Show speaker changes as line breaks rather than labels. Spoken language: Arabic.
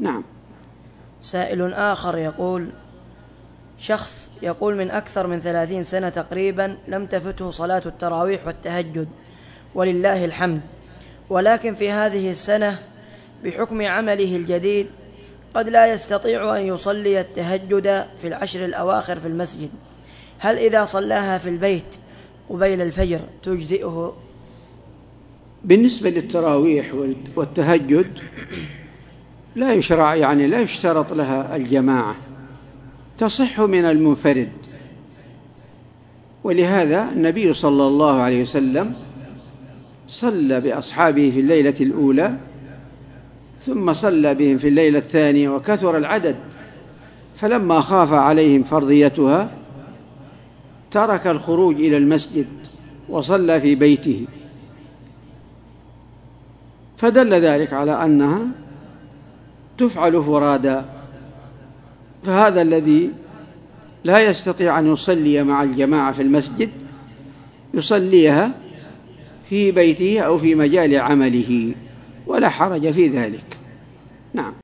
نعم.
سائل آخر يقول: شخص يقول من أكثر من 30 سنة تقريبا لم تفته صلاة التراويح والتهجد ولله الحمد، ولكن في هذه السنة بحكم عمله الجديد قد لا يستطيع أن يصلي التهجد في العشر الأواخر في المسجد، هل إذا صلاها في البيت قبيل الفجر تجزئه؟
بالنسبة للتراويح والتهجد لا يشرع، يعني لا يشترط لها الجماعة، تصح من المنفرد. ولهذا النبي صلى الله عليه وسلم صلى بأصحابه في الليلة الأولى، ثم صلى بهم في الليلة الثانية وكثر العدد، فلما خاف عليهم فرضيتها ترك الخروج إلى المسجد وصلى في بيته، فدل ذلك على أنها تفعل فرادا. فهذا الذي لا يستطيع أن يصلي مع الجماعة في المسجد يصليها في بيته أو في مجال عمله، ولا حرج في ذلك. نعم.